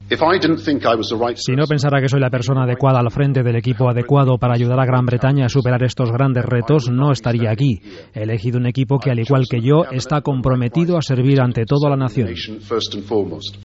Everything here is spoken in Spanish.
Si no pensara que soy la persona adecuada al frente del equipo adecuado para ayudar a Gran Bretaña a superar estos grandes retos, no estaría aquí. He elegido un equipo que, al igual que yo, está comprometido a servir ante todo a la nación.